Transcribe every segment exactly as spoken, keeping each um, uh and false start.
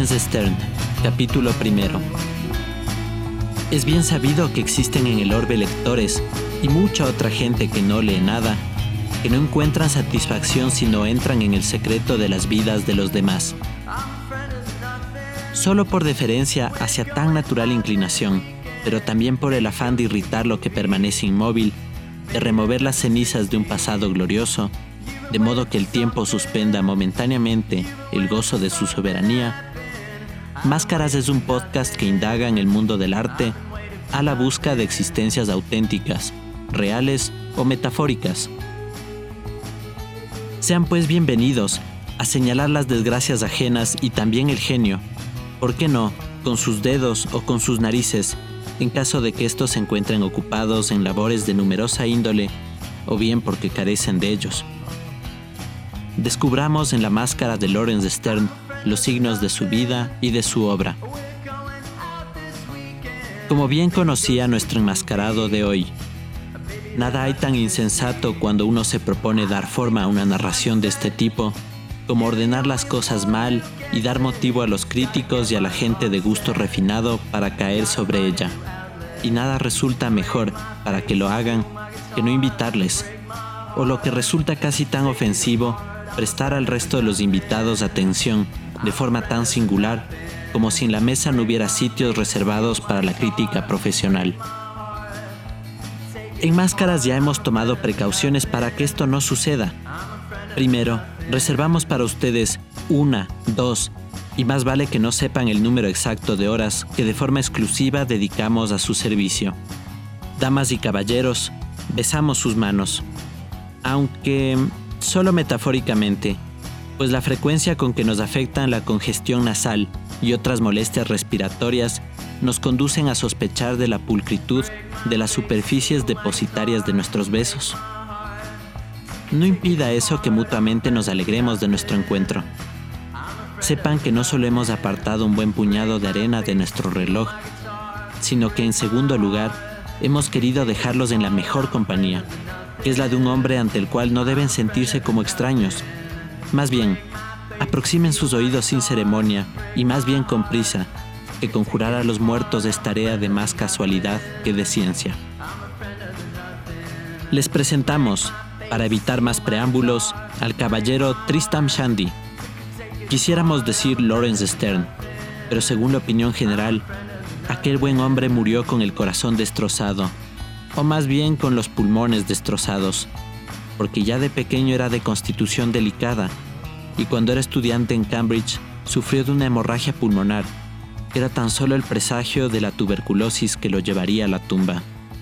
Laurence Sterne, capítulo primero. Es bien sabido que existen en el orbe lectores y mucha otra gente que no lee nada, que no encuentran satisfacción si no entran en el secreto de las vidas de los demás. Solo por deferencia hacia tan natural inclinación, pero también por el afán de irritar lo que permanece inmóvil, de remover las cenizas de un pasado glorioso, de modo que el tiempo suspenda momentáneamente el gozo de su soberanía, Máscaras es un podcast que indaga en el mundo del arte a la busca de existencias auténticas, reales o metafóricas. Sean pues bienvenidos a señalar las desgracias ajenas y también el genio, ¿por qué no?, con sus dedos o con sus narices, en caso de que estos se encuentren ocupados en labores de numerosa índole o bien porque carecen de ellos. Descubramos en la máscara de Laurence Sterne los signos de su vida y de su obra. Como bien conocía nuestro enmascarado de hoy, nada hay tan insensato cuando uno se propone dar forma a una narración de este tipo como ordenar las cosas mal y dar motivo a los críticos y a la gente de gusto refinado para caer sobre ella. Y nada resulta mejor para que lo hagan que no invitarles, o lo que resulta casi tan ofensivo, prestar al resto de los invitados atención de forma tan singular como si en la mesa no hubiera sitios reservados para la crítica profesional. En Máscaras ya hemos tomado precauciones para que esto no suceda. Primero, reservamos para ustedes una, dos, y más vale que no sepan el número exacto de horas que de forma exclusiva dedicamos a su servicio. Damas y caballeros, besamos sus manos, aunque solo metafóricamente, pues la frecuencia con que nos afectan la congestión nasal y otras molestias respiratorias nos conducen a sospechar de la pulcritud de las superficies depositarias de nuestros besos. No impida eso que mutuamente nos alegremos de nuestro encuentro. Sepan que no solo hemos apartado un buen puñado de arena de nuestro reloj, sino que en segundo lugar, hemos querido dejarlos en la mejor compañía, que es la de un hombre ante el cual no deben sentirse como extraños. Más bien, aproximen sus oídos sin ceremonia y más bien con prisa, que conjurar a los muertos es tarea de más casualidad que de ciencia. Les presentamos, para evitar más preámbulos, al caballero Tristram Shandy. Quisiéramos decir Laurence Sterne, pero según la opinión general, aquel buen hombre murió con el corazón destrozado, o más bien con los pulmones destrozados, porque ya de pequeño era de constitución delicada, y cuando era estudiante en Cambridge sufrió de una hemorragia pulmonar, que era tan solo el presagio de la tuberculosis que lo llevaría a la tumba.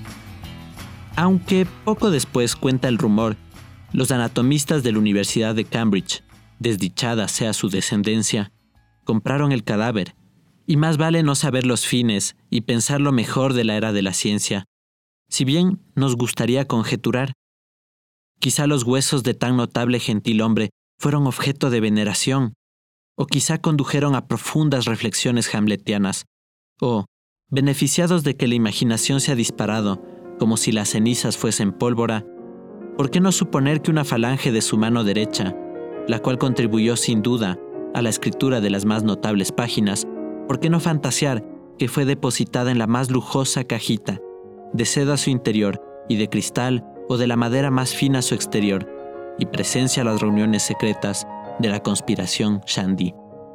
Aunque poco después, cuenta el rumor, los anatomistas de la Universidad de Cambridge, desdichada sea su descendencia, compraron el cadáver, y más vale no saber los fines y pensar lo mejor de la era de la ciencia, si bien nos gustaría conjeturar. Quizá los huesos de tan notable gentilhombre fueron objeto de veneración, o quizá condujeron a profundas reflexiones hamletianas, o, beneficiados de que la imaginación se ha disparado, como si las cenizas fuesen pólvora, ¿por qué no suponer que una falange de su mano derecha, la cual contribuyó sin duda a la escritura de las más notables páginas, ¿por qué no fantasear que fue depositada en la más lujosa cajita, de seda a su interior y de cristal o de la madera más fina a su exterior, y presencia a las reuniones secretas de la conspiración Shandy?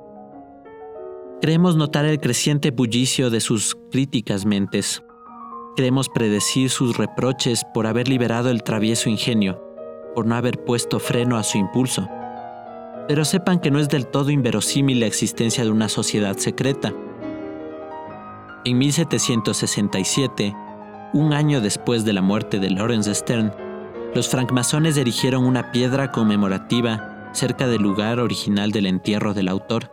Creemos notar el creciente bullicio de sus críticas mentes. Creemos predecir sus reproches por haber liberado el travieso ingenio, por no haber puesto freno a su impulso. Pero sepan que no es del todo inverosímil la existencia de una sociedad secreta. En mil setecientos sesenta y siete, un año después de la muerte de Laurence Sterne, los francmasones erigieron una piedra conmemorativa cerca del lugar original del entierro del autor.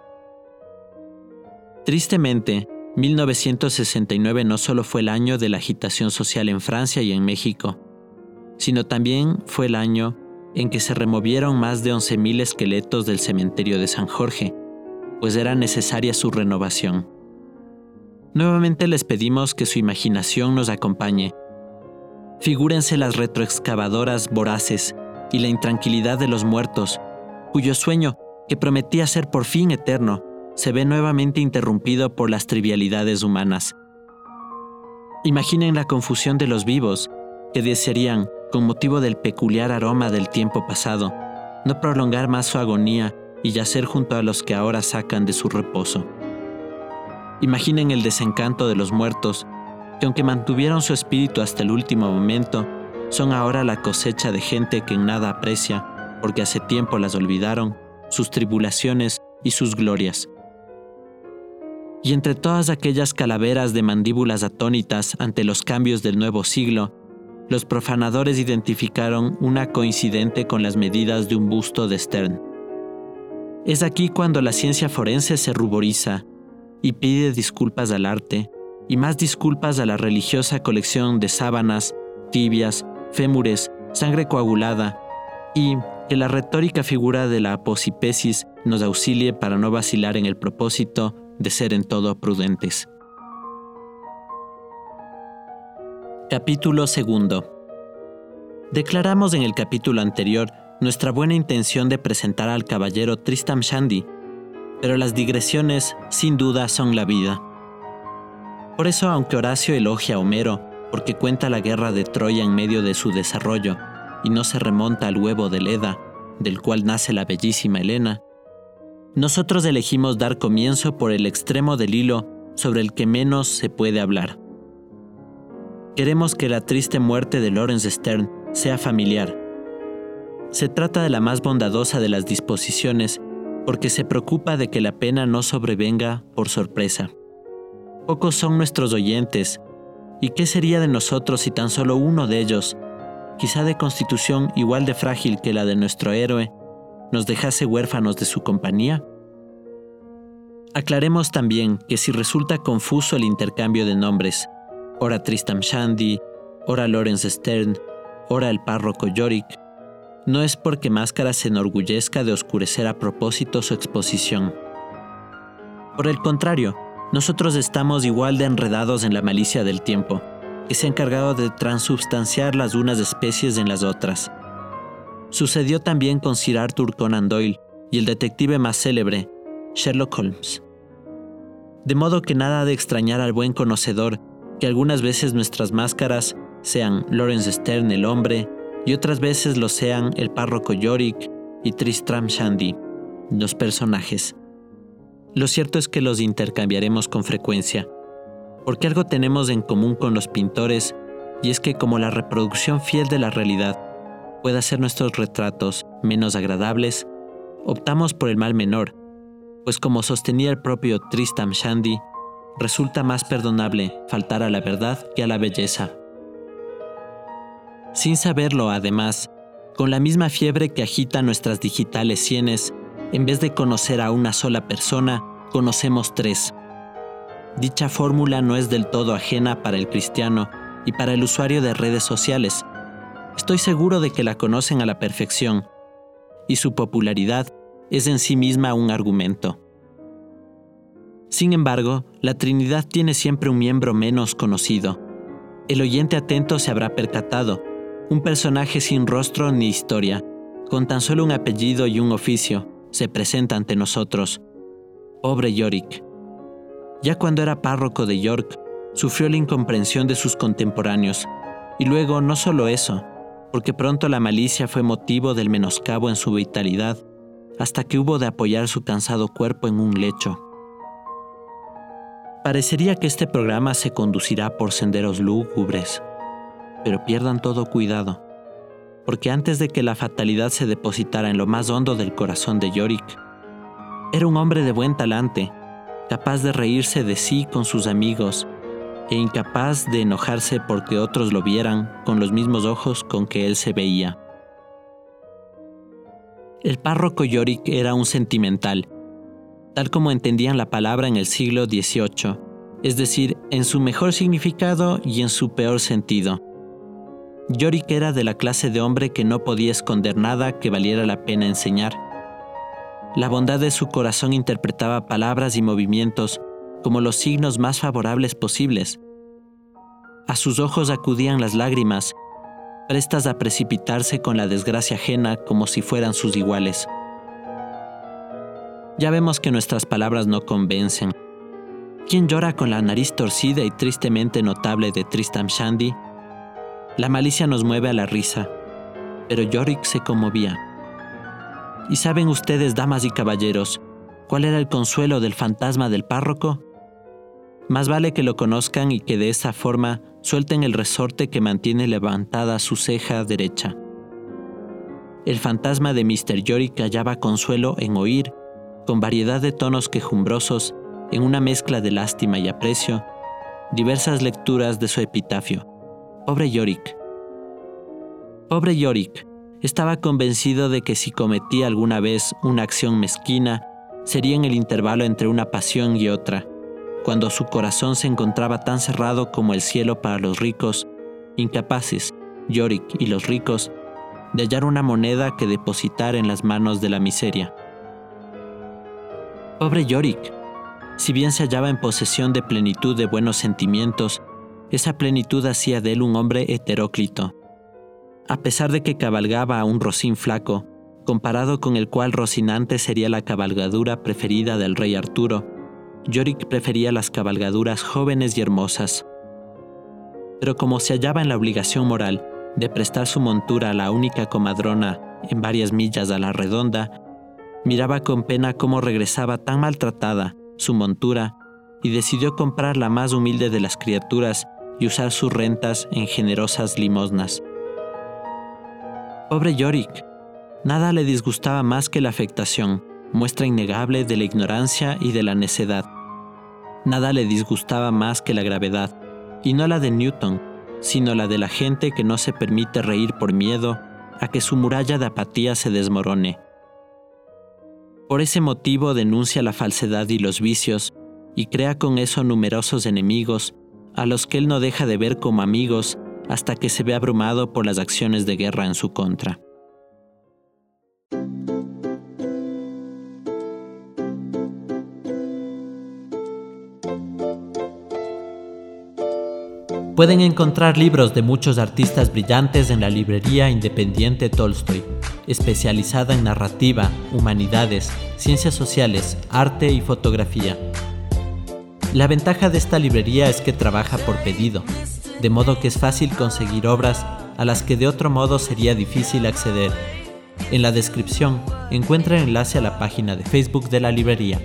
Tristemente, mil novecientos sesenta y nueve no solo fue el año de la agitación social en Francia y en México, sino también fue el año en que se removieron más de once mil esqueletos del cementerio de San Jorge, pues era necesaria su renovación. Nuevamente les pedimos que su imaginación nos acompañe. Figúrense las retroexcavadoras voraces y la intranquilidad de los muertos, cuyo sueño, que prometía ser por fin eterno, se ve nuevamente interrumpido por las trivialidades humanas. Imaginen la confusión de los vivos, que desearían, con motivo del peculiar aroma del tiempo pasado, no prolongar más su agonía y yacer junto a los que ahora sacan de su reposo. Imaginen el desencanto de los muertos, que aunque mantuvieron su espíritu hasta el último momento, son ahora la cosecha de gente que en nada aprecia, porque hace tiempo las olvidaron, sus tribulaciones y sus glorias. Y entre todas aquellas calaveras de mandíbulas atónitas ante los cambios del nuevo siglo, los profanadores identificaron una coincidente con las medidas de un busto de Stern. Es aquí cuando la ciencia forense se ruboriza y pide disculpas al arte, y más disculpas a la religiosa colección de sábanas, tibias, fémures, sangre coagulada, y que la retórica figura de la aposipesis nos auxilie para no vacilar en el propósito de ser en todo prudentes. Capítulo segundo. Declaramos en el capítulo anterior nuestra buena intención de presentar al caballero Tristram Shandy, pero las digresiones, sin duda, son la vida. Por eso, aunque Horacio elogia a Homero porque cuenta la guerra de Troya en medio de su desarrollo y no se remonta al huevo de Leda, del cual nace la bellísima Helena, nosotros elegimos dar comienzo por el extremo del hilo sobre el que menos se puede hablar. Queremos que la triste muerte de Laurence Sterne sea familiar. Se trata de la más bondadosa de las disposiciones porque se preocupa de que la pena no sobrevenga por sorpresa. Pocos son nuestros oyentes, ¿y qué sería de nosotros si tan solo uno de ellos, quizá de constitución igual de frágil que la de nuestro héroe, nos dejase huérfanos de su compañía? Aclaremos también que si resulta confuso el intercambio de nombres, ora Tristram Shandy, ora Laurence Sterne, ora el párroco Yorick, no es porque Máscara se enorgullezca de oscurecer a propósito su exposición. Por el contrario, nosotros estamos igual de enredados en la malicia del tiempo, que se ha encargado de transubstanciar las unas especies en las otras. Sucedió también con Sir Arthur Conan Doyle y el detective más célebre, Sherlock Holmes. De modo que nada ha de extrañar al buen conocedor que algunas veces nuestras máscaras sean Laurence Sterne el hombre y otras veces lo sean el párroco Yorick y Tristram Shandy, los personajes. Lo cierto es que los intercambiaremos con frecuencia, porque algo tenemos en común con los pintores, y es que como la reproducción fiel de la realidad puede hacer nuestros retratos menos agradables, optamos por el mal menor, pues como sostenía el propio Tristram Shandy, resulta más perdonable faltar a la verdad que a la belleza. Sin saberlo, además, con la misma fiebre que agita nuestras digitales sienes, en vez de conocer a una sola persona, conocemos tres. Dicha fórmula no es del todo ajena para el cristiano y para el usuario de redes sociales. Estoy seguro de que la conocen a la perfección, y su popularidad es en sí misma un argumento. Sin embargo, la Trinidad tiene siempre un miembro menos conocido. El oyente atento se habrá percatado, un personaje sin rostro ni historia, con tan solo un apellido y un oficio, se presenta ante nosotros. Pobre Yorick. Ya cuando era párroco de York, sufrió la incomprensión de sus contemporáneos, y luego no solo eso, porque pronto la malicia fue motivo del menoscabo en su vitalidad, hasta que hubo de apoyar su cansado cuerpo en un lecho. Parecería que este programa se conducirá por senderos lúgubres, pero pierdan todo cuidado, porque antes de que la fatalidad se depositara en lo más hondo del corazón de Yorick, era un hombre de buen talante, capaz de reírse de sí con sus amigos e incapaz de enojarse porque otros lo vieran con los mismos ojos con que él se veía. El párroco Yorick era un sentimental, tal como entendían la palabra en el siglo dieciocho, es decir, en su mejor significado y en su peor sentido. Yorick era de la clase de hombre que no podía esconder nada que valiera la pena enseñar. La bondad de su corazón interpretaba palabras y movimientos como los signos más favorables posibles. A sus ojos acudían las lágrimas, prestas a precipitarse con la desgracia ajena como si fueran sus iguales. Ya vemos que nuestras palabras no convencen. ¿Quién llora con la nariz torcida y tristemente notable de Tristram Shandy? La malicia nos mueve a la risa, pero Yorick se conmovía. ¿Y saben ustedes, damas y caballeros, cuál era el consuelo del fantasma del párroco? Más vale que lo conozcan y que de esa forma suelten el resorte que mantiene levantada su ceja derecha. El fantasma de mister Yorick hallaba consuelo en oír, con variedad de tonos quejumbrosos, en una mezcla de lástima y aprecio, diversas lecturas de su epitafio. Pobre Yorick. Pobre Yorick. Estaba convencido de que si cometía alguna vez una acción mezquina, sería en el intervalo entre una pasión y otra, cuando su corazón se encontraba tan cerrado como el cielo para los ricos, incapaces, Yorick y los ricos, de hallar una moneda que depositar en las manos de la miseria. Pobre Yorick. Si bien se hallaba en posesión de plenitud de buenos sentimientos, esa plenitud hacía de él un hombre heteróclito. A pesar de que cabalgaba a un rocín flaco, comparado con el cual Rocinante sería la cabalgadura preferida del rey Arturo, Yorick prefería las cabalgaduras jóvenes y hermosas. Pero como se hallaba en la obligación moral de prestar su montura a la única comadrona en varias millas a la redonda, miraba con pena cómo regresaba tan maltratada su montura y decidió comprar la más humilde de las criaturas y usar sus rentas en generosas limosnas. Pobre Yorick. Nada le disgustaba más que la afectación, muestra innegable de la ignorancia y de la necedad. Nada le disgustaba más que la gravedad, y no la de Newton, sino la de la gente que no se permite reír por miedo a que su muralla de apatía se desmorone. Por ese motivo denuncia la falsedad y los vicios, y crea con eso numerosos enemigos, a los que él no deja de ver como amigos hasta que se ve abrumado por las acciones de guerra en su contra. Pueden encontrar libros de muchos artistas brillantes en la librería independiente Tolstoy, especializada en narrativa, humanidades, ciencias sociales, arte y fotografía. La ventaja de esta librería es que trabaja por pedido, de modo que es fácil conseguir obras a las que de otro modo sería difícil acceder. En la descripción encuentra el enlace a la página de Facebook de la librería.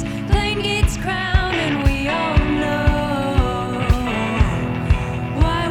Why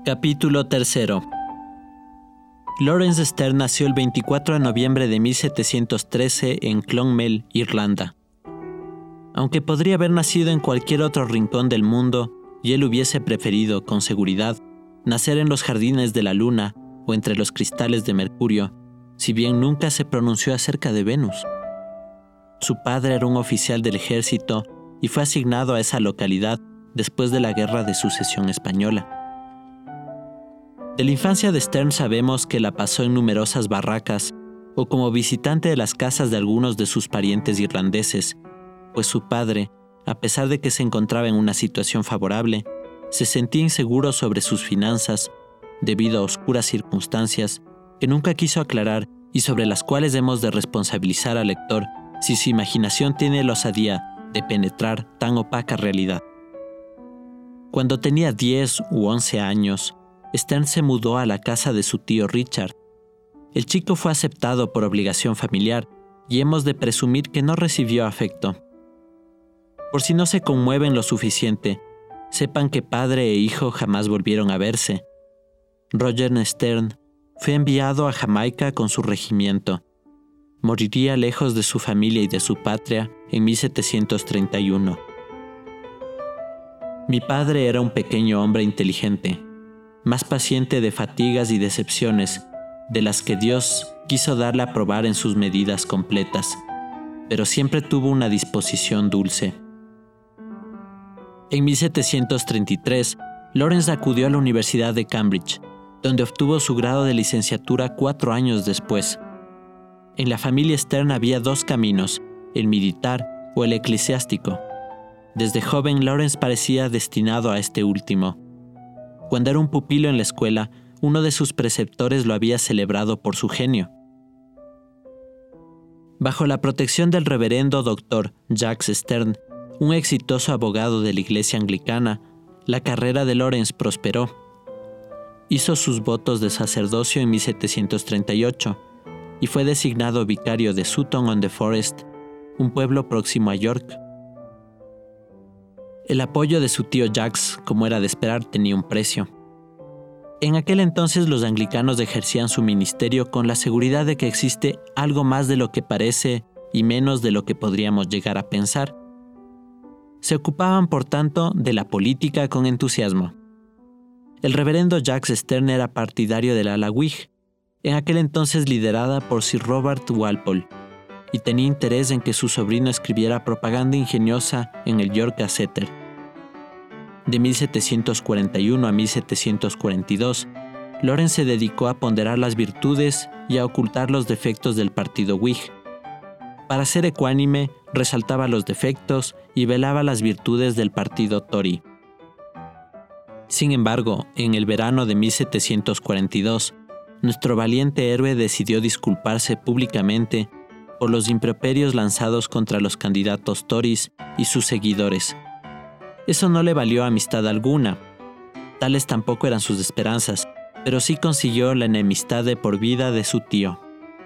Capítulo tercero. Laurence Sterne nació el veinticuatro de noviembre de mil setecientos trece en Clonmel, Irlanda. Aunque podría haber nacido en cualquier otro rincón del mundo, y él hubiese preferido, con seguridad, nacer en los jardines de la Luna o entre los cristales de Mercurio, si bien nunca se pronunció acerca de Venus. Su padre era un oficial del ejército y fue asignado a esa localidad después de la Guerra de Sucesión Española. De la infancia de Sterne sabemos que la pasó en numerosas barracas o como visitante de las casas de algunos de sus parientes irlandeses, pues su padre, a pesar de que se encontraba en una situación favorable, se sentía inseguro sobre sus finanzas debido a oscuras circunstancias que nunca quiso aclarar y sobre las cuales hemos de responsabilizar al lector si su imaginación tiene la osadía de penetrar tan opaca realidad. Cuando tenía diez u once años, Sterne se mudó a la casa de su tío Richard. El chico fue aceptado por obligación familiar y hemos de presumir que no recibió afecto. Por si no se conmueven lo suficiente, sepan que padre e hijo jamás volvieron a verse. Roger Sterne fue enviado a Jamaica con su regimiento. Moriría lejos de su familia y de su patria en mil setecientos treinta y uno. Mi padre era un pequeño hombre inteligente, más paciente de fatigas y decepciones, de las que Dios quiso darle a probar en sus medidas completas, pero siempre tuvo una disposición dulce. En mil setecientos treinta y tres, Laurence acudió a la Universidad de Cambridge, donde obtuvo su grado de licenciatura cuatro años después. En la familia Sterne había dos caminos, el militar o el eclesiástico. Desde joven, Laurence parecía destinado a este último. Cuando era un pupilo en la escuela, uno de sus preceptores lo había celebrado por su genio. Bajo la protección del reverendo doctor Jacques Sterne, un exitoso abogado de la Iglesia Anglicana, la carrera de Laurence prosperó. Hizo sus votos de sacerdocio en mil setecientos treinta y ocho y fue designado vicario de Sutton-on-the-Forest, un pueblo próximo a York. El apoyo de su tío Jacques, como era de esperar, tenía un precio. En aquel entonces los anglicanos ejercían su ministerio con la seguridad de que existe algo más de lo que parece y menos de lo que podríamos llegar a pensar. Se ocupaban, por tanto, de la política con entusiasmo. El reverendo Jacques Sterne era partidario del ala Whig, en aquel entonces liderada por Sir Robert Walpole, y tenía interés en que su sobrino escribiera propaganda ingeniosa en el York Gazette. De mil setecientos cuarenta y uno a mil setecientos cuarenta y dos, Laurence se dedicó a ponderar las virtudes y a ocultar los defectos del partido Whig. Para ser ecuánime, resaltaba los defectos y velaba las virtudes del partido Tory. Sin embargo, en el verano de mil setecientos cuarenta y dos, nuestro valiente héroe decidió disculparse públicamente por los improperios lanzados contra los candidatos Tories y sus seguidores. Eso no le valió amistad alguna. Tales tampoco eran sus esperanzas, pero sí consiguió la enemistad de por vida de su tío.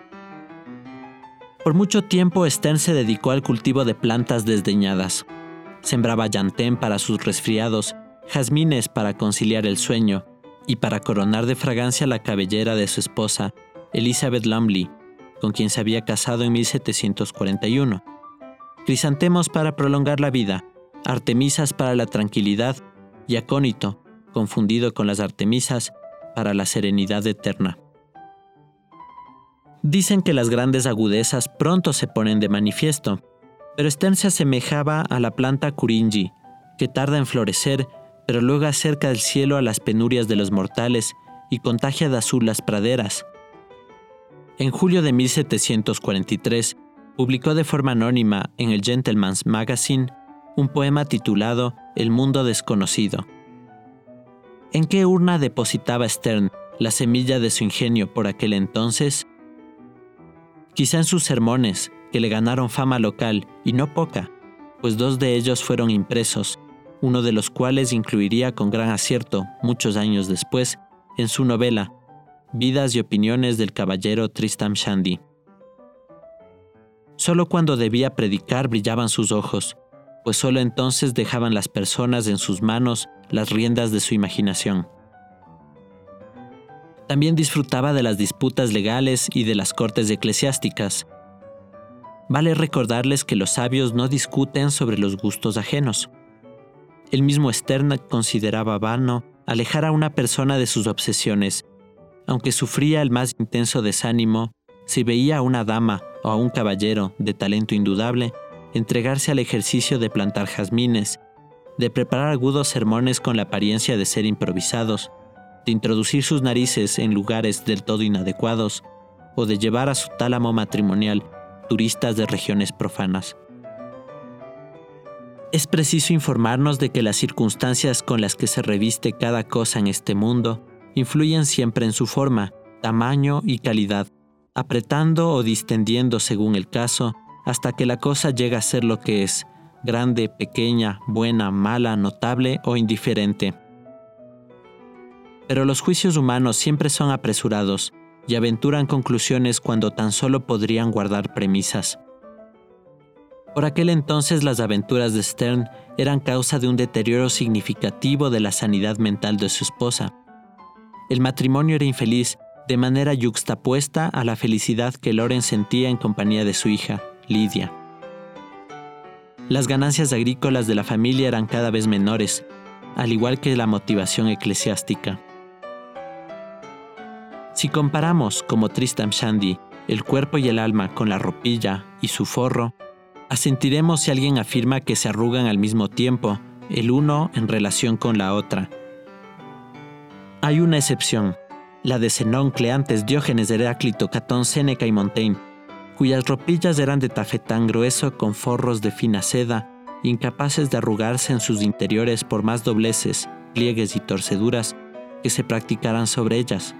Por mucho tiempo Sterne se dedicó al cultivo de plantas desdeñadas. Sembraba llantén para sus resfriados, jazmines para conciliar el sueño y para coronar de fragancia la cabellera de su esposa, Elizabeth Lumley, con quien se había casado en mil setecientos cuarenta y uno. Crisantemos para prolongar la vida, artemisas para la tranquilidad y acónito, confundido con las artemisas, para la serenidad eterna. Dicen que las grandes agudezas pronto se ponen de manifiesto, pero Sterne se asemejaba a la planta Kuringi, que tarda en florecer, pero luego acerca del cielo a las penurias de los mortales y contagia de azul las praderas. En julio de mil setecientos cuarenta y tres, publicó de forma anónima en el Gentleman's Magazine un poema titulado El mundo desconocido. ¿En qué urna depositaba Sterne la semilla de su ingenio por aquel entonces? Quizá en sus sermones, que le ganaron fama local, y no poca, pues dos de ellos fueron impresos, uno de los cuales incluiría con gran acierto, muchos años después, en su novela Vidas y opiniones del caballero Tristram Shandy. Solo cuando debía predicar brillaban sus ojos, pues solo entonces dejaban las personas en sus manos las riendas de su imaginación. También disfrutaba de las disputas legales y de las cortes eclesiásticas. Vale recordarles que los sabios no discuten sobre los gustos ajenos. El mismo Stern consideraba vano alejar a una persona de sus obsesiones, aunque sufría el más intenso desánimo si veía a una dama o a un caballero de talento indudable entregarse al ejercicio de plantar jazmines, de preparar agudos sermones con la apariencia de ser improvisados, de introducir sus narices en lugares del todo inadecuados o de llevar a su tálamo matrimonial turistas de regiones profanas. Es preciso informarnos de que las circunstancias con las que se reviste cada cosa en este mundo influyen siempre en su forma, tamaño y calidad, apretando o distendiendo según el caso, hasta que la cosa llega a ser lo que es, grande, pequeña, buena, mala, notable o indiferente. Pero los juicios humanos siempre son apresurados y aventuran conclusiones cuando tan solo podrían guardar premisas. Por aquel entonces las aventuras de Stern eran causa de un deterioro significativo de la sanidad mental de su esposa. El matrimonio era infeliz de manera yuxtapuesta a la felicidad que Loren sentía en compañía de su hija, Lydia. Las ganancias agrícolas de la familia eran cada vez menores, al igual que la motivación eclesiástica. Si comparamos, como Tristram Shandy, el cuerpo y el alma con la ropilla y su forro, asentiremos si alguien afirma que se arrugan al mismo tiempo, el uno en relación con la otra. Hay una excepción, la de Zenón, Cleantes, Diógenes, Heráclito, Catón, Séneca y Montaigne, cuyas ropillas eran de tafetán grueso con forros de fina seda, incapaces de arrugarse en sus interiores por más dobleces, pliegues y torceduras que se practicaran sobre ellas.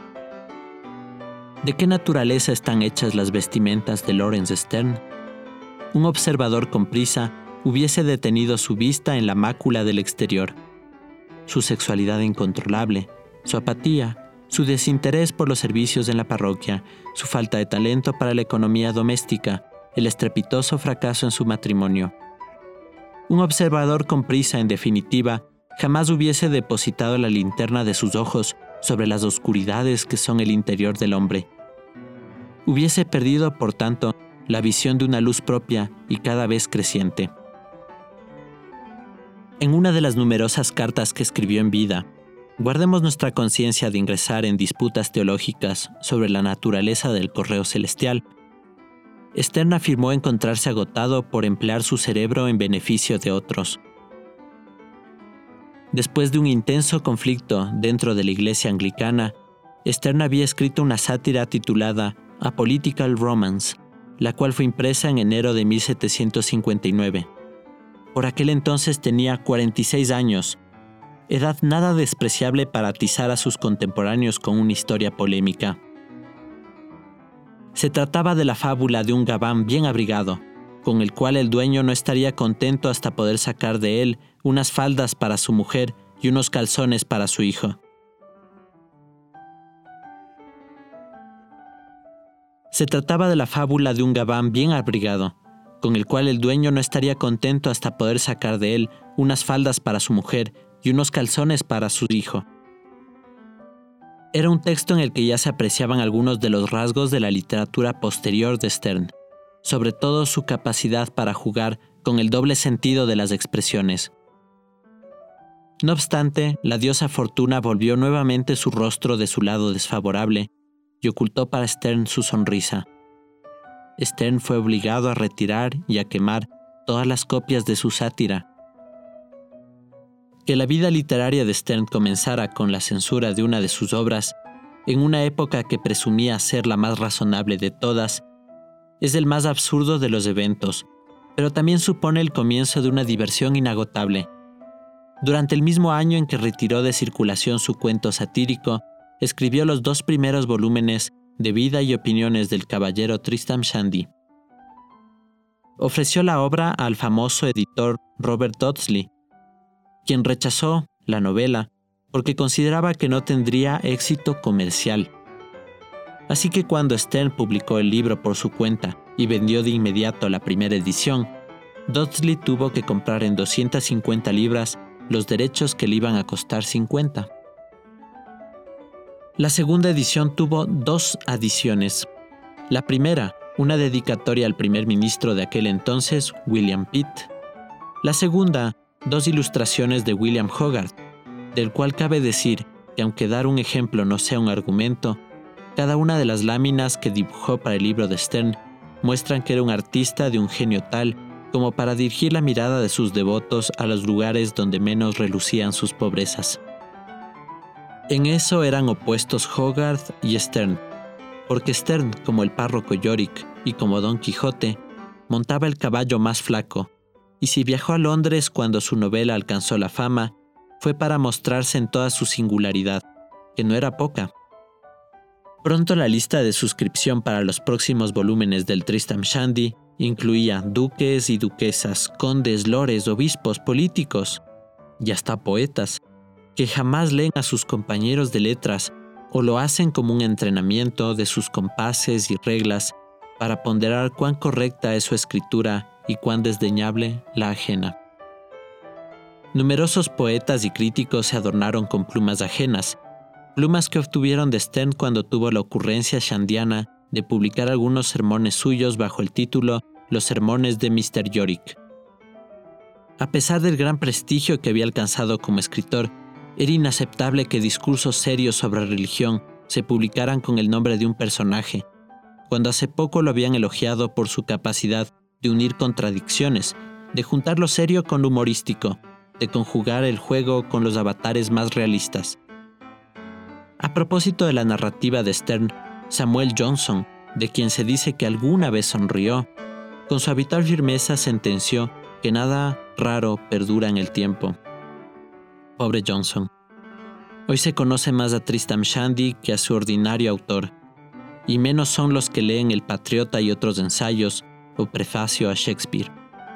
¿De qué naturaleza están hechas las vestimentas de Laurence Sterne? Un observador con prisa hubiese detenido su vista en la mácula del exterior. Su sexualidad incontrolable, su apatía, su desinterés por los servicios en la parroquia, su falta de talento para la economía doméstica, el estrepitoso fracaso en su matrimonio. Un observador con prisa, en definitiva, jamás hubiese depositado la linterna de sus ojos sobre las oscuridades que son el interior del hombre. Hubiese perdido, por tanto, la visión de una luz propia y cada vez creciente. En una de las numerosas cartas que escribió en vida, guardemos nuestra conciencia de ingresar en disputas teológicas sobre la naturaleza del correo celestial. Stern afirmó encontrarse agotado por emplear su cerebro en beneficio de otros. Después de un intenso conflicto dentro de la iglesia anglicana, Stern había escrito una sátira titulada A Political Romance, la cual fue impresa en enero de mil setecientos cincuenta y nueve. Por aquel entonces tenía cuarenta y seis años, edad nada despreciable para atizar a sus contemporáneos con una historia polémica. Se trataba de la fábula de un gabán bien abrigado, con el cual el dueño no estaría contento hasta poder sacar de él unas faldas para su mujer y unos calzones para su hijo. Se trataba de la fábula de un gabán bien abrigado, con el cual el dueño no estaría contento hasta poder sacar de él unas faldas para su mujer y unos calzones para su hijo. Era un texto en el que ya se apreciaban algunos de los rasgos de la literatura posterior de Stern, sobre todo su capacidad para jugar con el doble sentido de las expresiones. No obstante, la diosa Fortuna volvió nuevamente su rostro de su lado desfavorable y ocultó para Stern su sonrisa. Stern fue obligado a retirar y a quemar todas las copias de su sátira. Que la vida literaria de Stern comenzara con la censura de una de sus obras, en una época que presumía ser la más razonable de todas, es el más absurdo de los eventos, pero también supone el comienzo de una diversión inagotable. Durante el mismo año en que retiró de circulación su cuento satírico, escribió los dos primeros volúmenes de Vida y Opiniones del caballero Tristram Shandy. Ofreció la obra al famoso editor Robert Dodsley, quien rechazó la novela porque consideraba que no tendría éxito comercial. Así que cuando Stern publicó el libro por su cuenta y vendió de inmediato la primera edición, Dodsley tuvo que comprar en doscientas cincuenta libras los derechos que le iban a costar cincuenta. La segunda edición tuvo dos adiciones. La primera, una dedicatoria al primer ministro de aquel entonces, William Pitt. La segunda, dos ilustraciones de William Hogarth, del cual cabe decir que aunque dar un ejemplo no sea un argumento, cada una de las láminas que dibujó para el libro de Stern muestran que era un artista de un genio tal como para dirigir la mirada de sus devotos a los lugares donde menos relucían sus pobrezas. En eso eran opuestos Hogarth y Stern, porque Stern, como el párroco Yorick y como Don Quijote, montaba el caballo más flaco, y si viajó a Londres cuando su novela alcanzó la fama, fue para mostrarse en toda su singularidad, que no era poca. Pronto la lista de suscripción para los próximos volúmenes del Tristram Shandy incluía duques y duquesas, condes, lores, obispos, políticos y hasta poetas, que jamás leen a sus compañeros de letras o lo hacen como un entrenamiento de sus compases y reglas para ponderar cuán correcta es su escritura y cuán desdeñable la ajena. Numerosos poetas y críticos se adornaron con plumas ajenas, plumas que obtuvieron de Stern cuando tuvo la ocurrencia shandiana de publicar algunos sermones suyos bajo el título Los sermones de mister Yorick. A pesar del gran prestigio que había alcanzado como escritor, era inaceptable que discursos serios sobre religión se publicaran con el nombre de un personaje, cuando hace poco lo habían elogiado por su capacidad de unir contradicciones, de juntar lo serio con lo humorístico, de conjugar el juego con los avatares más realistas. A propósito de la narrativa de Stern, Samuel Johnson, de quien se dice que alguna vez sonrió, con su habitual firmeza sentenció que nada raro perdura en el tiempo. Pobre Johnson. Hoy se conoce más a Tristram Shandy que a su ordinario autor, y menos son los que leen El Patriota y otros ensayos o prefacio a Shakespeare.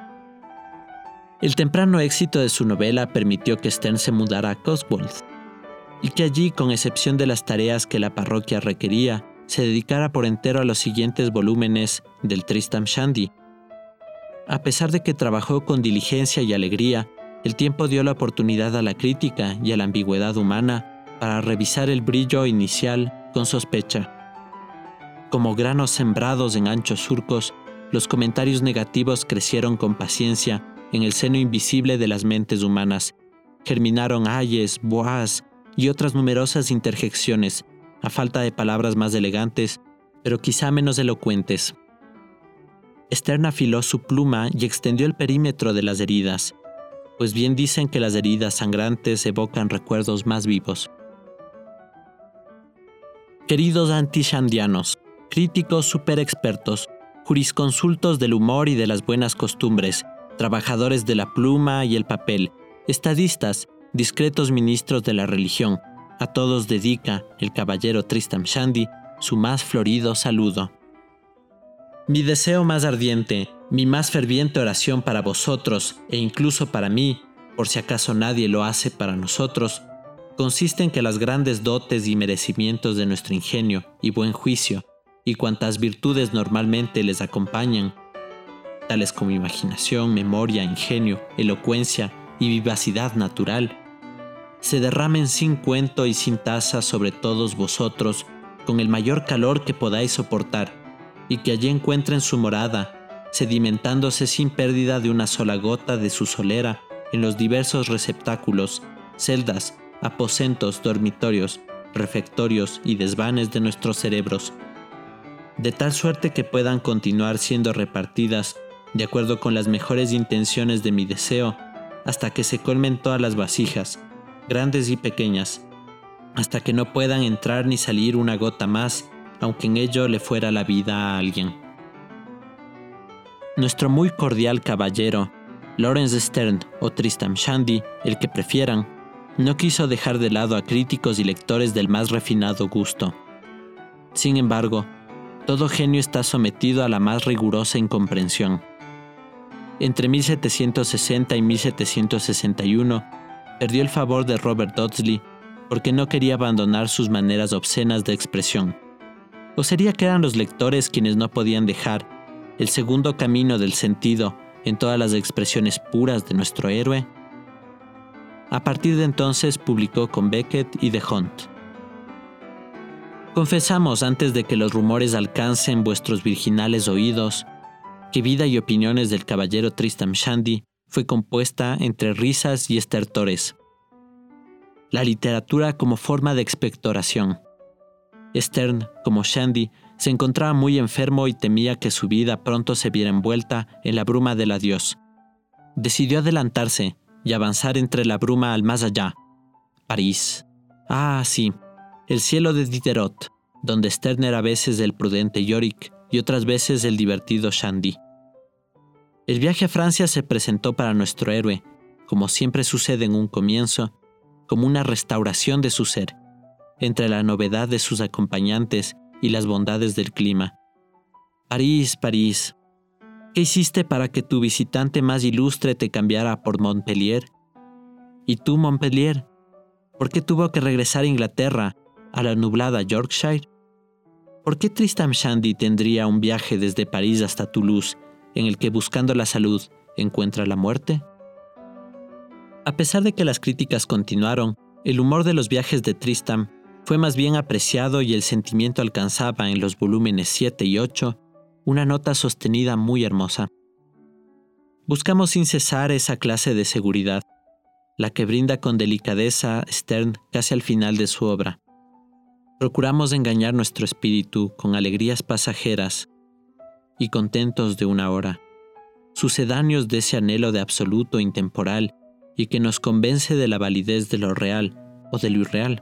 El temprano éxito de su novela permitió que Stern se mudara a Cotswold, y que allí, con excepción de las tareas que la parroquia requería, se dedicara por entero a los siguientes volúmenes del Tristram Shandy. A pesar de que trabajó con diligencia y alegría, el tiempo dio la oportunidad a la crítica y a la ambigüedad humana para revisar el brillo inicial con sospecha. Como granos sembrados en anchos surcos, los comentarios negativos crecieron con paciencia en el seno invisible de las mentes humanas. Germinaron ayes, boas y otras numerosas interjecciones, a falta de palabras más elegantes, pero quizá menos elocuentes. Stern afiló su pluma y extendió el perímetro de las heridas, pues bien dicen que las heridas sangrantes evocan recuerdos más vivos. Queridos antishandianos, críticos superexpertos, jurisconsultos del humor y de las buenas costumbres, trabajadores de la pluma y el papel, estadistas, discretos ministros de la religión, a todos dedica el caballero Tristram Shandy su más florido saludo. Mi deseo más ardiente, mi más ferviente oración para vosotros e incluso para mí, por si acaso nadie lo hace para nosotros, consiste en que las grandes dotes y merecimientos de nuestro ingenio y buen juicio y cuantas virtudes normalmente les acompañan, tales como imaginación, memoria, ingenio, elocuencia y vivacidad natural, se derramen sin cuento y sin tasa sobre todos vosotros con el mayor calor que podáis soportar, y que allí encuentren su morada, sedimentándose sin pérdida de una sola gota de su solera en los diversos receptáculos, celdas, aposentos, dormitorios, refectorios y desvanes de nuestros cerebros, de tal suerte que puedan continuar siendo repartidas de acuerdo con las mejores intenciones de mi deseo, hasta que se colmen todas las vasijas, grandes y pequeñas, hasta que no puedan entrar ni salir una gota más, aunque en ello le fuera la vida a alguien. Nuestro muy cordial caballero, Laurence Sterne o Tristram Shandy, el que prefieran, no quiso dejar de lado a críticos y lectores del más refinado gusto. Sin embargo, todo genio está sometido a la más rigurosa incomprensión. Entre mil setecientos sesenta y mil setecientos sesenta y uno, perdió el favor de Robert Dodsley porque no quería abandonar sus maneras obscenas de expresión. ¿O sería que eran los lectores quienes no podían dejar el segundo camino del sentido en todas las expresiones puras de nuestro héroe? A partir de entonces publicó con Beckett y de Hunt. Confesamos antes de que los rumores alcancen vuestros virginales oídos que Vida y opiniones del caballero Tristram Shandy fue compuesta entre risas y estertores. La literatura como forma de expectoración. Sterne, como Shandy, se encontraba muy enfermo y temía que su vida pronto se viera envuelta en la bruma del adiós. Decidió adelantarse y avanzar entre la bruma al más allá. París. Ah, sí, el cielo de Diderot, donde Sterne era a veces el prudente Yorick y otras veces el divertido Shandy. El viaje a Francia se presentó para nuestro héroe, como siempre sucede en un comienzo, como una restauración de su ser, entre la novedad de sus acompañantes y las bondades del clima. París, París, ¿qué hiciste para que tu visitante más ilustre te cambiara por Montpellier? ¿Y tú, Montpellier? ¿Por qué tuvo que regresar a Inglaterra, a la nublada Yorkshire? ¿Por qué Tristram Shandy tendría un viaje desde París hasta Toulouse, en el que buscando la salud encuentra la muerte? A pesar de que las críticas continuaron, el humor de los viajes de Tristram fue más bien apreciado y el sentimiento alcanzaba en los volúmenes siete y ocho una nota sostenida muy hermosa. Buscamos sin cesar esa clase de seguridad, la que brinda con delicadeza Sterne casi al final de su obra. Procuramos engañar nuestro espíritu con alegrías pasajeras y contentos de una hora, sucedáneos de ese anhelo de absoluto intemporal y que nos convence de la validez de lo real o de lo irreal.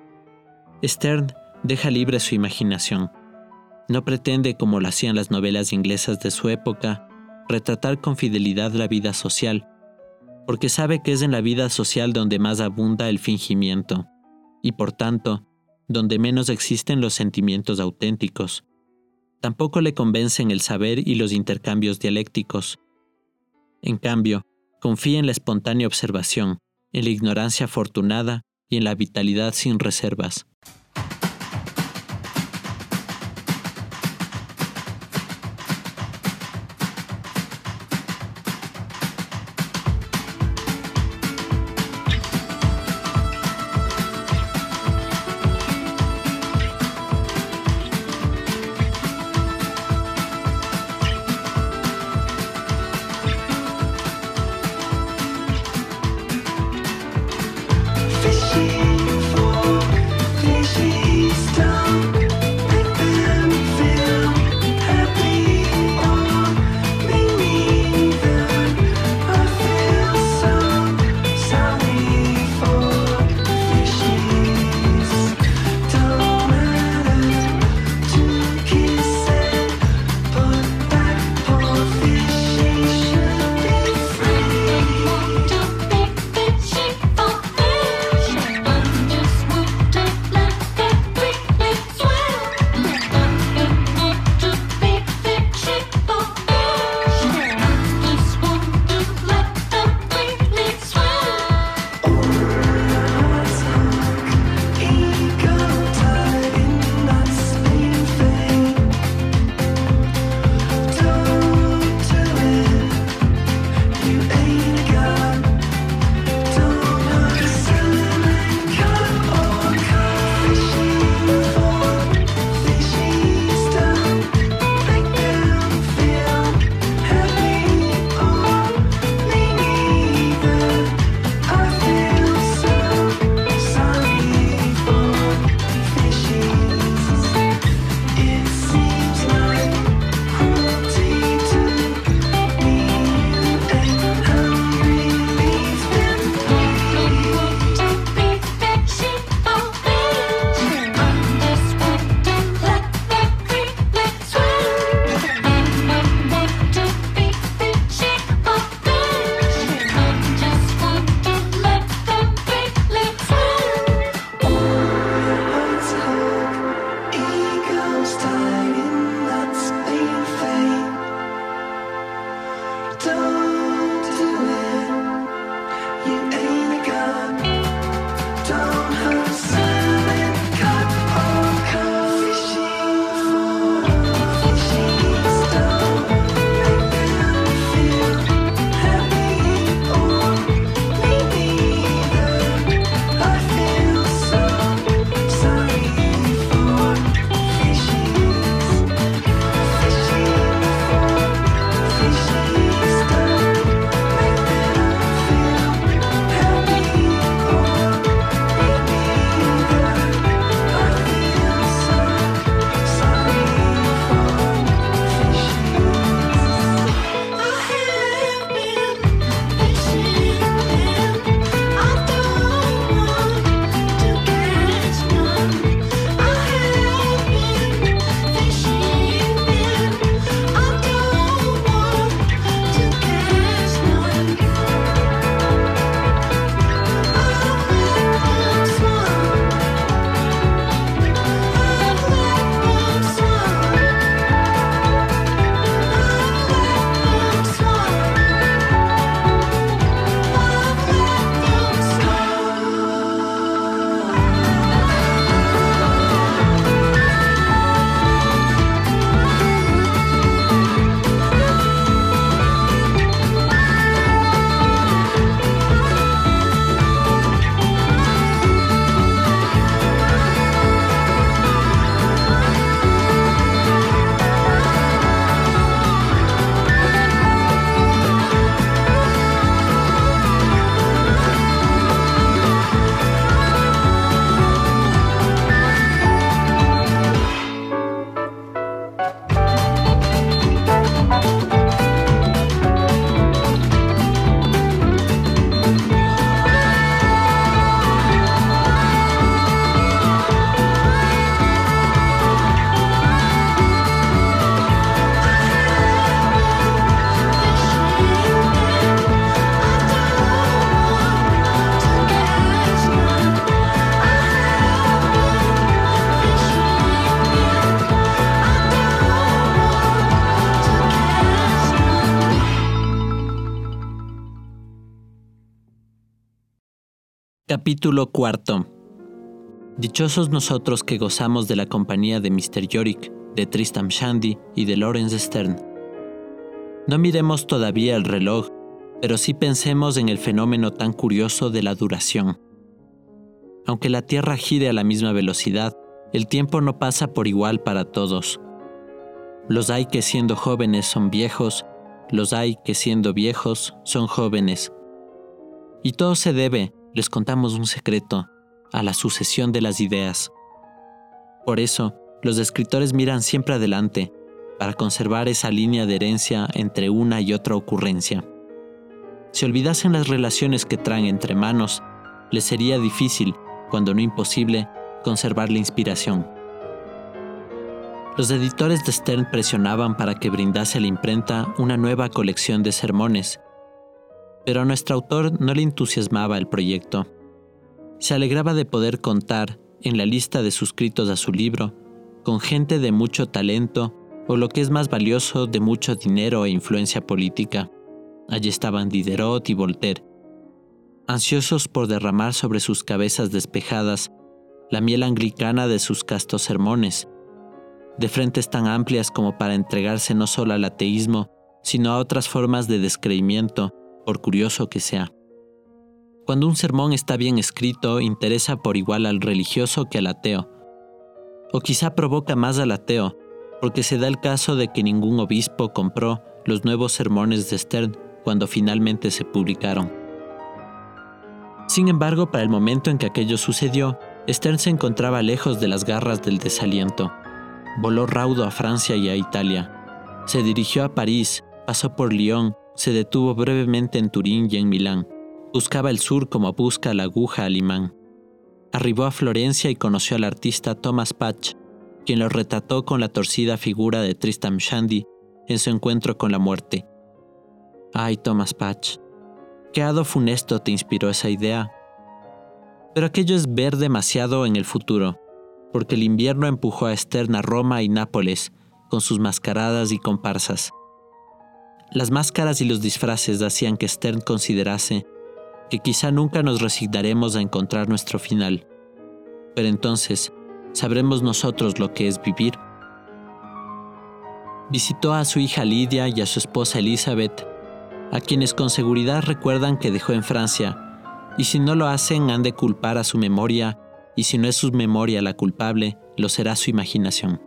Sterne deja libre su imaginación. No pretende, como lo hacían las novelas inglesas de su época, retratar con fidelidad la vida social, porque sabe que es en la vida social donde más abunda el fingimiento, y por tanto, donde menos existen los sentimientos auténticos. Tampoco le convencen el saber y los intercambios dialécticos. En cambio, confía en la espontánea observación, en la ignorancia afortunada y en la vitalidad sin reservas. Fishing for fish. Capítulo cuarto. Dichosos nosotros que gozamos de la compañía de mister Yorick, de Tristram Shandy y de Laurence Sterne. No miremos todavía el reloj, pero sí pensemos en el fenómeno tan curioso de la duración. Aunque la Tierra gire a la misma velocidad, el tiempo no pasa por igual para todos. Los hay que siendo jóvenes son viejos, los hay que siendo viejos son jóvenes. Y todo se debe, les contamos un secreto, a la sucesión de las ideas. Por eso, los escritores miran siempre adelante, para conservar esa línea de herencia entre una y otra ocurrencia. Si olvidasen las relaciones que traen entre manos, les sería difícil, cuando no imposible, conservar la inspiración. Los editores de Sterne presionaban para que brindase a la imprenta una nueva colección de sermones, pero a nuestro autor no le entusiasmaba el proyecto. Se alegraba de poder contar, en la lista de suscritos a su libro, con gente de mucho talento o, lo que es más valioso, de mucho dinero e influencia política. Allí estaban Diderot y Voltaire, ansiosos por derramar sobre sus cabezas despejadas la miel anglicana de sus castos sermones, de frentes tan amplias como para entregarse no solo al ateísmo, sino a otras formas de descreimiento, por curioso que sea. Cuando un sermón está bien escrito, interesa por igual al religioso que al ateo. O quizá provoca más al ateo, porque se da el caso de que ningún obispo compró los nuevos sermones de Sterne cuando finalmente se publicaron. Sin embargo, para el momento en que aquello sucedió, Sterne se encontraba lejos de las garras del desaliento. Voló raudo a Francia y a Italia. Se dirigió a París, pasó por Lyon, se detuvo brevemente en Turín y en Milán. Buscaba el sur como busca la aguja al imán. Arribó a Florencia y conoció al artista Thomas Patch, quien lo retrató con la torcida figura de Tristram Shandy en su encuentro con la muerte. Ay, Thomas Patch, ¿qué hado funesto te inspiró esa idea? Pero aquello es ver demasiado en el futuro, porque el invierno empujó a Sterne a Roma y Nápoles, con sus mascaradas y comparsas. Las máscaras y los disfraces hacían que Sterne considerase que quizá nunca nos resignaremos a encontrar nuestro final. Pero entonces, ¿sabremos nosotros lo que es vivir? Visitó a su hija Lidia y a su esposa Elizabeth, a quienes con seguridad recuerdan que dejó en Francia, y si no lo hacen han de culpar a su memoria, y si no es su memoria la culpable, lo será su imaginación.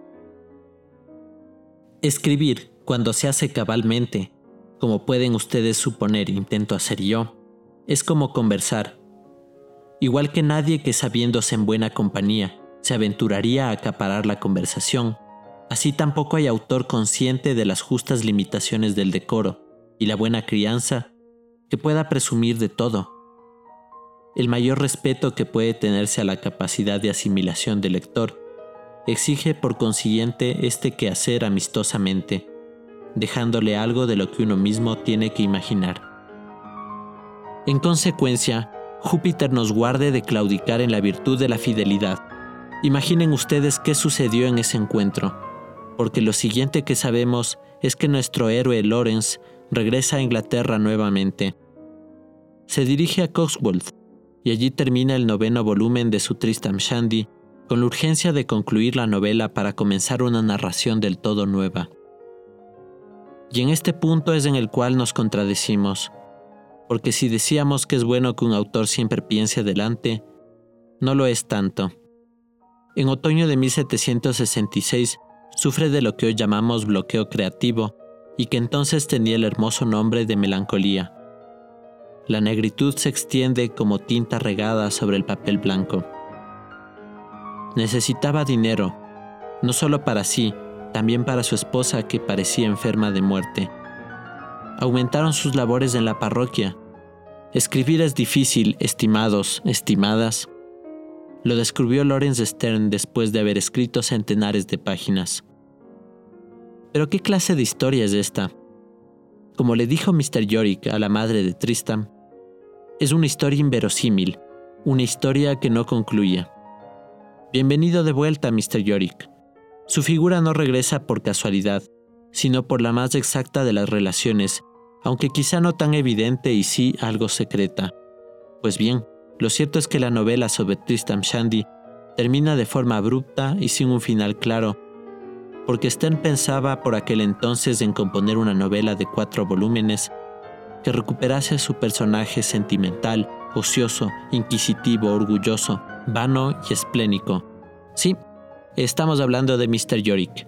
Escribir, cuando se hace cabalmente, como pueden ustedes suponer intento hacer yo, es como conversar. Igual que nadie que sabiéndose en buena compañía se aventuraría a acaparar la conversación, así tampoco hay autor consciente de las justas limitaciones del decoro y la buena crianza que pueda presumir de todo. El mayor respeto que puede tenerse a la capacidad de asimilación del lector exige por consiguiente este quehacer amistosamente, dejándole algo de lo que uno mismo tiene que imaginar. En consecuencia, Júpiter nos guarde de claudicar en la virtud de la fidelidad. Imaginen ustedes qué sucedió en ese encuentro, porque lo siguiente que sabemos es que nuestro héroe Laurence regresa a Inglaterra nuevamente. Se dirige a Cotswold, y allí termina el noveno volumen de su Tristram Shandy, con la urgencia de concluir la novela para comenzar una narración del todo nueva. Y en este punto es en el cual nos contradecimos, porque si decíamos que es bueno que un autor siempre piense adelante, no lo es tanto. En otoño de mil setecientos sesenta y seis sufre de lo que hoy llamamos bloqueo creativo y que entonces tenía el hermoso nombre de melancolía. La negritud se extiende como tinta regada sobre el papel blanco. Necesitaba dinero, no solo para sí, también para su esposa que parecía enferma de muerte. Aumentaron sus labores en la parroquia. Escribir es difícil, estimados, estimadas. Lo descubrió Laurence Sterne después de haber escrito centenares de páginas. ¿Pero qué clase de historia es esta? Como le dijo mister Yorick a la madre de Tristram, es una historia inverosímil, una historia que no concluye. Bienvenido de vuelta, mister Yorick. Su figura no regresa por casualidad, sino por la más exacta de las relaciones, aunque quizá no tan evidente y sí algo secreta. Pues bien, Lo cierto es que la novela sobre Tristram Shandy termina de forma abrupta y sin un final claro, porque Stern pensaba por aquel entonces en componer una novela de cuatro volúmenes que recuperase a su personaje sentimental, ocioso, inquisitivo, orgulloso, vano y esplénico. Sí, estamos hablando de mister Yorick.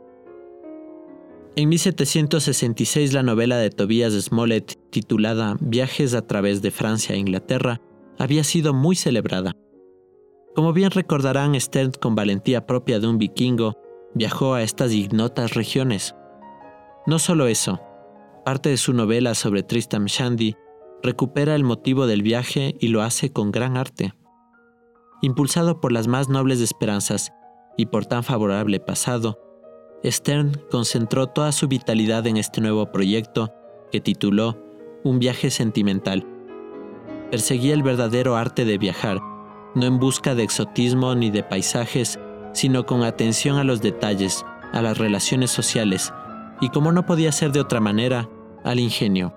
En mil setecientos sesenta y seis la novela de Tobias Smollett, titulada Viajes a través de Francia e Inglaterra, había sido muy celebrada. Como bien recordarán, Stern, con valentía propia de un vikingo, viajó a estas ignotas regiones. No solo eso, parte de su novela sobre Tristram Shandy recupera el motivo del viaje y lo hace con gran arte. Impulsado por las más nobles esperanzas y por tan favorable pasado, Stern concentró toda su vitalidad en este nuevo proyecto que tituló Un viaje sentimental. Perseguía el verdadero arte de viajar, no en busca de exotismo ni de paisajes, sino con atención a los detalles, a las relaciones sociales y, como no podía ser de otra manera, al ingenio.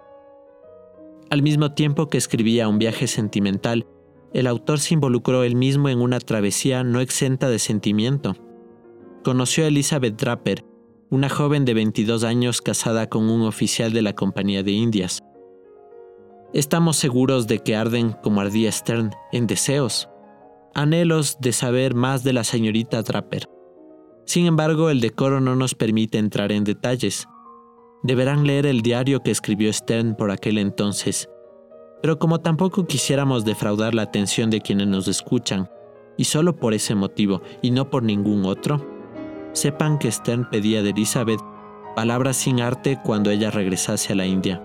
Al mismo tiempo que escribía Un viaje sentimental, el autor se involucró él mismo en una travesía no exenta de sentimiento. Conoció a Elizabeth Draper, una joven de veintidós años casada con un oficial de la Compañía de Indias. Estamos seguros de que arden, como ardía Stern, en deseos, anhelos de saber más de la señorita Draper. Sin embargo, el decoro no nos permite entrar en detalles. Deberán leer el diario que escribió Stern por aquel entonces. Pero como tampoco quisiéramos defraudar la atención de quienes nos escuchan, y solo por ese motivo y no por ningún otro, sepan que Stern pedía de Elizabeth palabras sin arte cuando ella regresase a la India.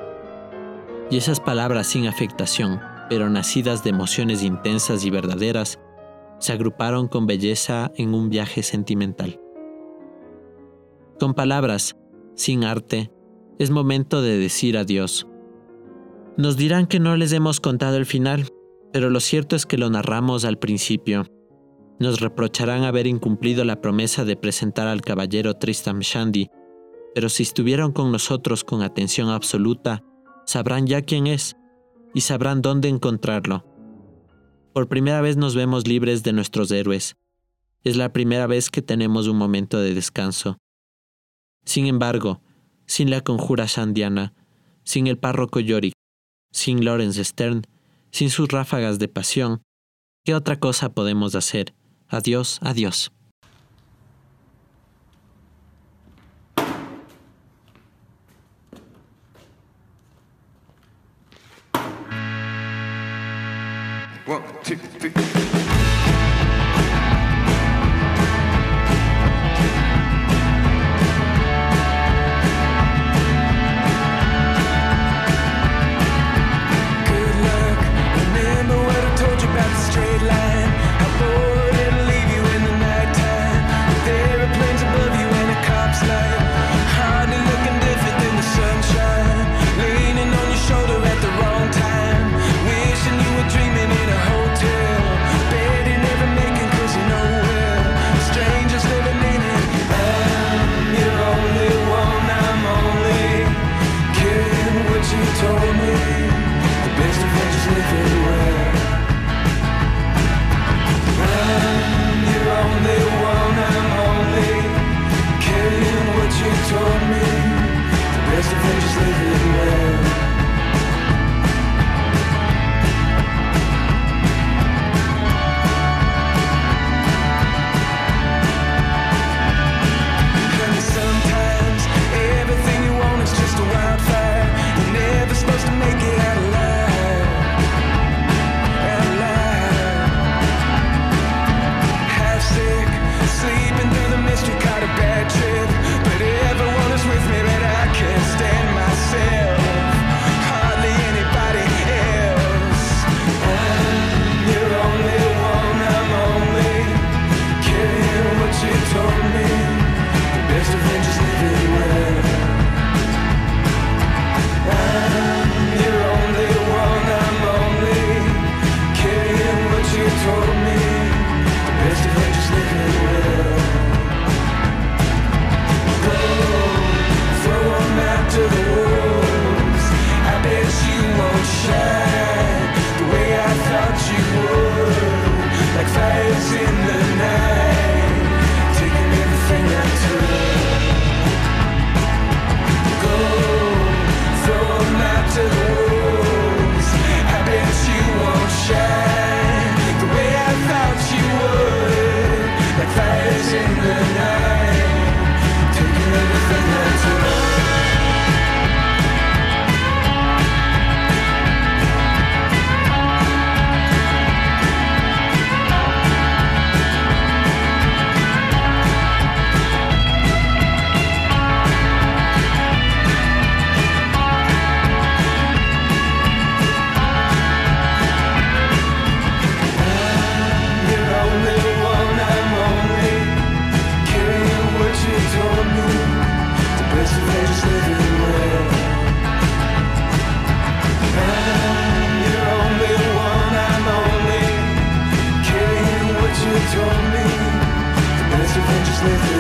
Y esas palabras sin afectación, pero nacidas de emociones intensas y verdaderas, se agruparon con belleza en un viaje sentimental. Con palabras, sin arte, es momento de decir adiós. Nos dirán que no les hemos contado el final, pero lo cierto es que lo narramos al principio. Nos reprocharán haber incumplido la promesa de presentar al caballero Tristram Shandy, pero si estuvieron con nosotros con atención absoluta, sabrán ya quién es y sabrán dónde encontrarlo. Por primera vez nos vemos libres de nuestros héroes. Es la primera vez que tenemos un momento de descanso. Sin embargo, sin la conjura shandiana, sin el párroco Yorick, sin Laurence Stern, sin sus ráfagas de pasión, ¿qué otra cosa podemos hacer? Adiós, adiós. One, two, three. Caught a bad trip, but everyone is with me, but I can't stand myself. told me the best adventures live